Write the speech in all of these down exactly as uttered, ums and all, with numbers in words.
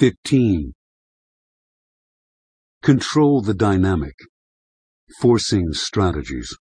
fifteen. Control the dynamic. Forcing strategies.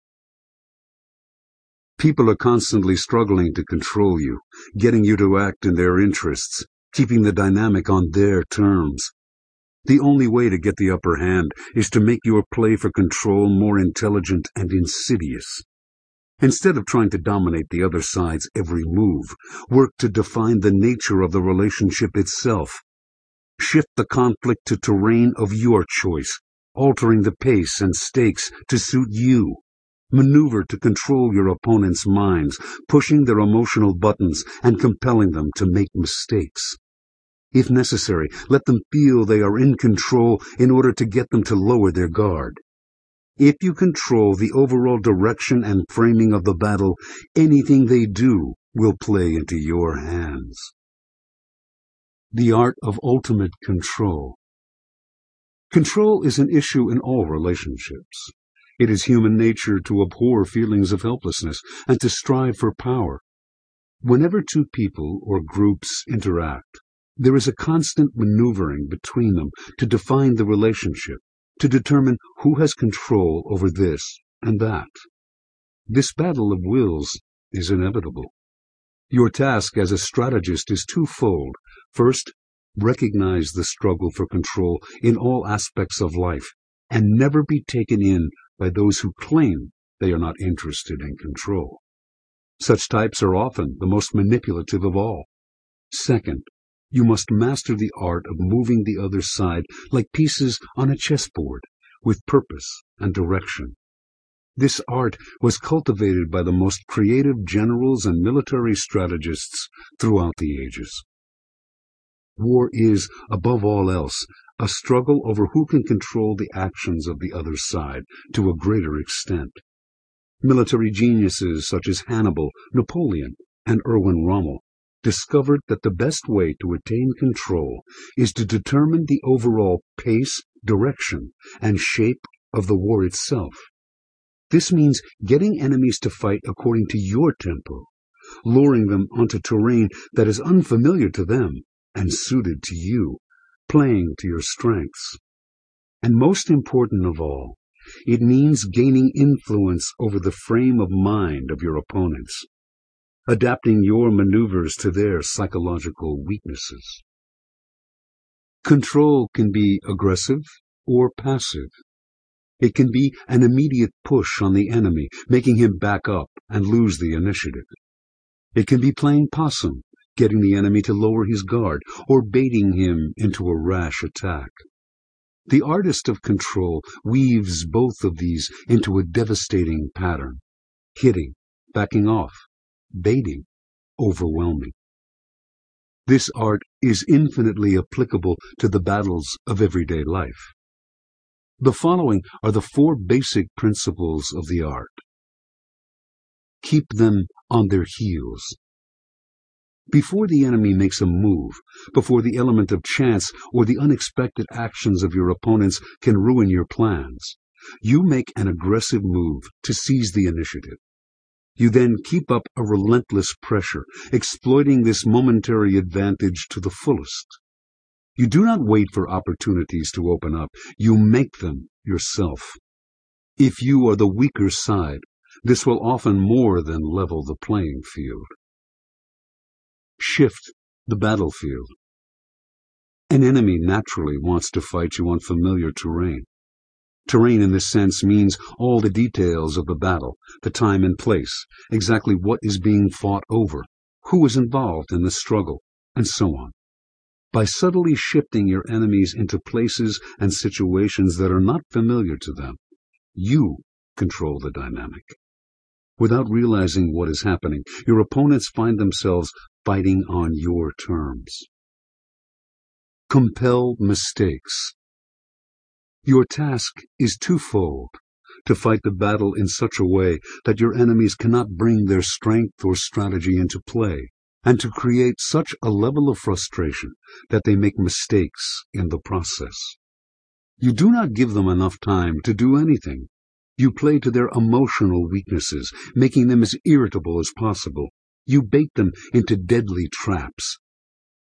People are constantly struggling to control you, getting you to act in their interests, keeping the dynamic on their terms. The only way to get the upper hand is to make your play for control more intelligent and insidious. Instead of trying to dominate the other side's every move, work to define the nature of the relationship itself. Shift the conflict to terrain of your choice, altering the pace and stakes to suit you. Maneuver to control your opponent's minds, pushing their emotional buttons and compelling them to make mistakes. If necessary, let them feel they are in control in order to get them to lower their guard. If you control the overall direction and framing of the battle, anything they do will play into your hands. The art of ultimate control. Control is an issue in all relationships. It is human nature to abhor feelings of helplessness and to strive for power. Whenever two people or groups interact, there is a constant maneuvering between them to define the relationship, to determine who has control over this and that. This battle of wills is inevitable. Your task as a strategist is twofold. First, recognize the struggle for control in all aspects of life, and never be taken in by those who claim they are not interested in control. Such types are often the most manipulative of all. Second, you must master the art of moving the other side like pieces on a chessboard, with purpose and direction. This art was cultivated by the most creative generals and military strategists throughout the ages. War is, above all else, a struggle over who can control the actions of the other side to a greater extent. Military geniuses such as Hannibal, Napoleon, and Erwin Rommel discovered that the best way to attain control is to determine the overall pace, direction, and shape of the war itself. This means getting enemies to fight according to your tempo, luring them onto terrain that is unfamiliar to them and suited to you, playing to your strengths. And most important of all, it means gaining influence over the frame of mind of your opponents, adapting your maneuvers to their psychological weaknesses. Control can be aggressive or passive. It can be an immediate push on the enemy, making him back up and lose the initiative. It can be playing possum, getting the enemy to lower his guard, or baiting him into a rash attack. The artist of control weaves both of these into a devastating pattern: hitting, backing off, baiting, overwhelming. This art is infinitely applicable to the battles of everyday life. The following are the four basic principles of the art. Keep them on their heels. Before the enemy makes a move, before the element of chance or the unexpected actions of your opponents can ruin your plans, you make an aggressive move to seize the initiative. You then keep up a relentless pressure, exploiting this momentary advantage to the fullest. You do not wait for opportunities to open up. You make them yourself. If you are the weaker side, this will often more than level the playing field. Shift the battlefield. An enemy naturally wants to fight you on familiar terrain. Terrain in this sense means all the details of the battle, the time and place, exactly what is being fought over, who is involved in the struggle, and so on. By subtly shifting your enemies into places and situations that are not familiar to them, you control the dynamic. Without realizing what is happening, your opponents find themselves fighting on your terms. Compel mistakes. Your task is twofold: to fight the battle in such a way that your enemies cannot bring their strength or strategy into play, and to create such a level of frustration that they make mistakes in the process. You do not give them enough time to do anything. You play to their emotional weaknesses, making them as irritable as possible. You bait them into deadly traps.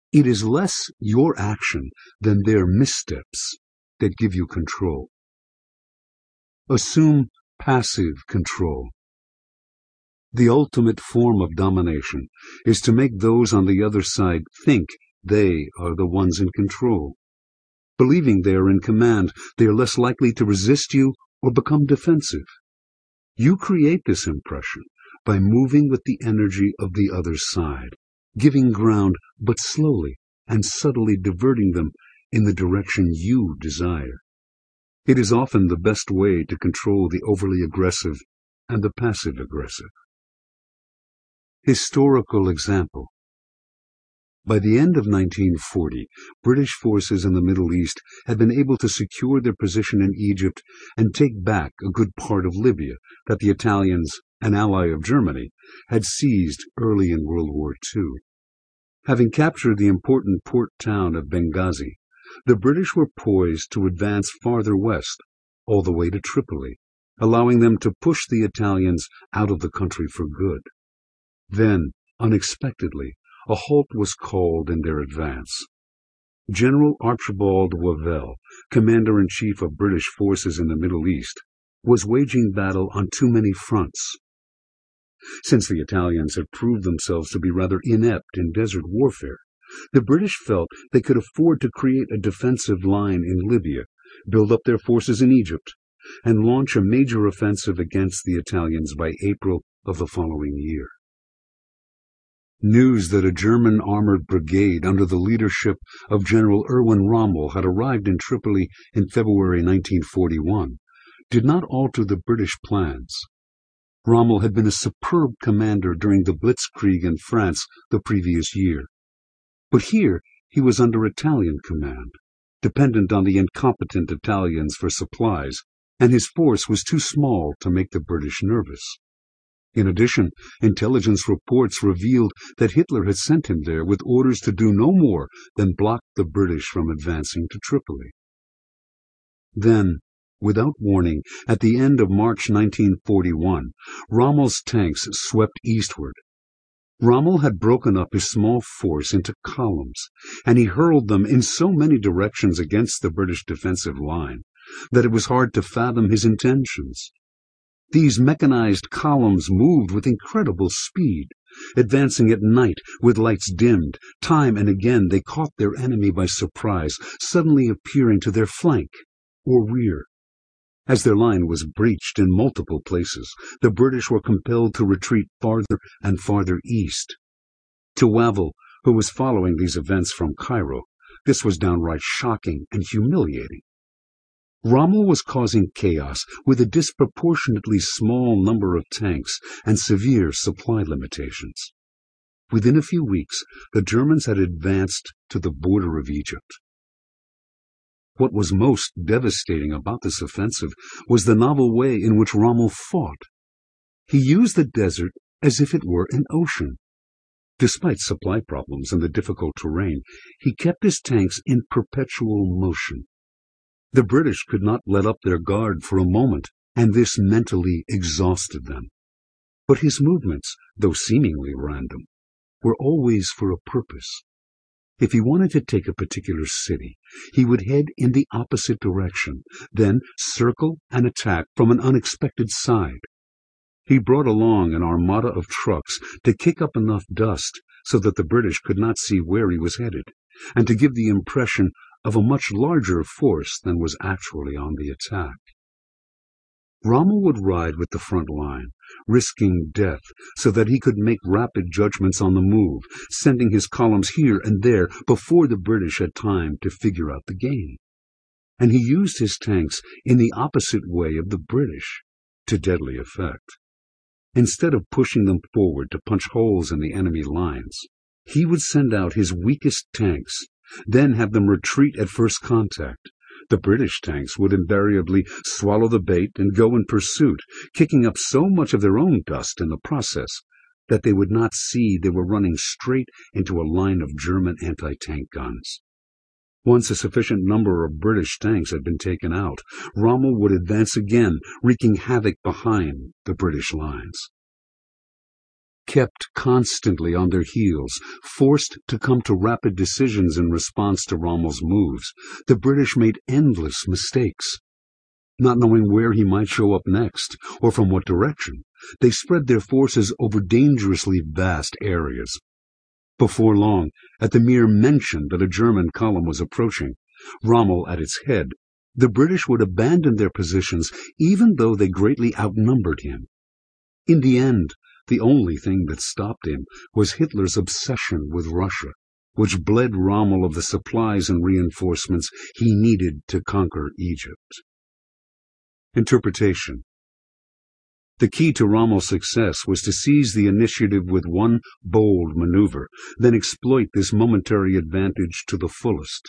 It is less your action than their missteps that give you control. Assume passive control. The ultimate form of domination is to make those on the other side think they are the ones in control. Believing they are in command, they are less likely to resist you or become defensive. You create this impression by moving with the energy of the other side, giving ground but slowly and subtly diverting them in the direction you desire. It is often the best way to control the overly aggressive and the passive-aggressive. Historical example. By the end of nineteen forty, British forces in the Middle East had been able to secure their position in Egypt and take back a good part of Libya that the Italians, an ally of Germany, had seized early in World War Two. Having captured the important port town of Benghazi, the British were poised to advance farther west, all the way to Tripoli, allowing them to push the Italians out of the country for good. Then, unexpectedly, a halt was called in their advance. General Archibald Wavell, Commander-in-Chief of British forces in the Middle East, was waging battle on too many fronts. Since the Italians had proved themselves to be rather inept in desert warfare, the British felt they could afford to create a defensive line in Libya, build up their forces in Egypt, and launch a major offensive against the Italians by April of the following year. News that a German armored brigade under the leadership of General Erwin Rommel had arrived in Tripoli in February nineteen forty-one did not alter the British plans. Rommel had been a superb commander during the Blitzkrieg in France the previous year. But here he was under Italian command, dependent on the incompetent Italians for supplies, and his force was too small to make the British nervous. In addition, intelligence reports revealed that Hitler had sent him there with orders to do no more than block the British from advancing to Tripoli. Then, without warning, at the end of March nineteen forty-one, Rommel's tanks swept eastward. Rommel had broken up his small force into columns, and he hurled them in so many directions against the British defensive line that it was hard to fathom his intentions. These mechanized columns moved with incredible speed, advancing at night with lights dimmed. Time and again they caught their enemy by surprise, suddenly appearing to their flank or rear. As their line was breached in multiple places, the British were compelled to retreat farther and farther east. To Wavell, who was following these events from Cairo, this was downright shocking and humiliating. Rommel was causing chaos with a disproportionately small number of tanks and severe supply limitations. Within a few weeks, the Germans had advanced to the border of Egypt. What was most devastating about this offensive was the novel way in which Rommel fought. He used the desert as if it were an ocean. Despite supply problems and the difficult terrain, he kept his tanks in perpetual motion. The British could not let up their guard for a moment, and this mentally exhausted them. But his movements, though seemingly random, were always for a purpose. If he wanted to take a particular city, he would head in the opposite direction, then circle and attack from an unexpected side. He brought along an armada of trucks to kick up enough dust so that the British could not see where he was headed, and to give the impression of a much larger force than was actually on the attack. Rommel would ride with the front line, risking death so that he could make rapid judgments on the move, sending his columns here and there before the British had time to figure out the game. And he used his tanks in the opposite way of the British, to deadly effect. Instead of pushing them forward to punch holes in the enemy lines, he would send out his weakest tanks, then have them retreat at first contact. The British tanks would invariably swallow the bait and go in pursuit, kicking up so much of their own dust in the process that they would not see they were running straight into a line of German anti-tank guns. Once a sufficient number of British tanks had been taken out, Rommel would advance again, wreaking havoc behind the British lines. Kept constantly on their heels, forced to come to rapid decisions in response to Rommel's moves, the British made endless mistakes. Not knowing where he might show up next, or from what direction, they spread their forces over dangerously vast areas. Before long, at the mere mention that a German column was approaching, Rommel at its head, the British would abandon their positions even though they greatly outnumbered him. In the end, the only thing that stopped him was Hitler's obsession with Russia, which bled Rommel of the supplies and reinforcements he needed to conquer Egypt. Interpretation. The key to Rommel's success was to seize the initiative with one bold maneuver, then exploit this momentary advantage to the fullest.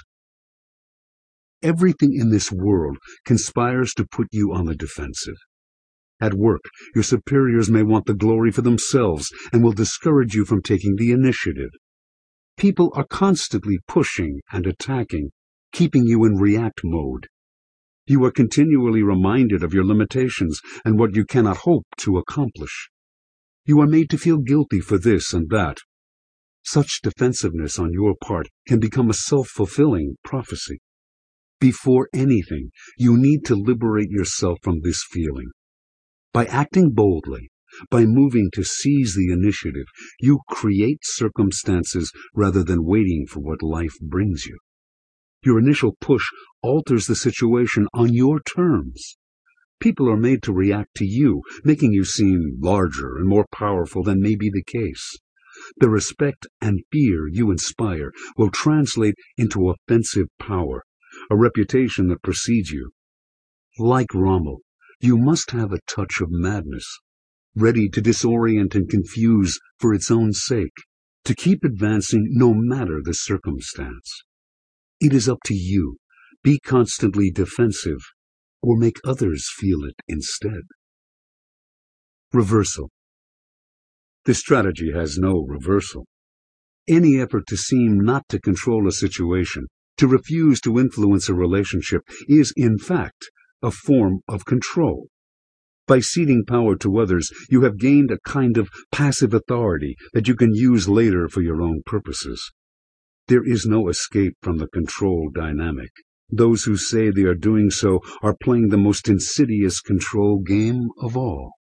Everything in this world conspires to put you on the defensive. At work, your superiors may want the glory for themselves and will discourage you from taking the initiative. People are constantly pushing and attacking, keeping you in react mode. You are continually reminded of your limitations and what you cannot hope to accomplish. You are made to feel guilty for this and that. Such defensiveness on your part can become a self-fulfilling prophecy. Before anything, you need to liberate yourself from this feeling. By acting boldly, by moving to seize the initiative, you create circumstances rather than waiting for what life brings you. Your initial push alters the situation on your terms. People are made to react to you, making you seem larger and more powerful than may be the case. The respect and fear you inspire will translate into offensive power, a reputation that precedes you. Like Rommel, you must have a touch of madness, ready to disorient and confuse for its own sake, to keep advancing no matter the circumstance. It is up to you. Be constantly defensive, or make others feel it instead. Reversal. This strategy has no reversal. Any effort to seem not to control a situation, to refuse to influence a relationship, is, in fact, a form of control. By ceding power to others, you have gained a kind of passive authority that you can use later for your own purposes. There is no escape from the control dynamic. Those who say they are doing so are playing the most insidious control game of all.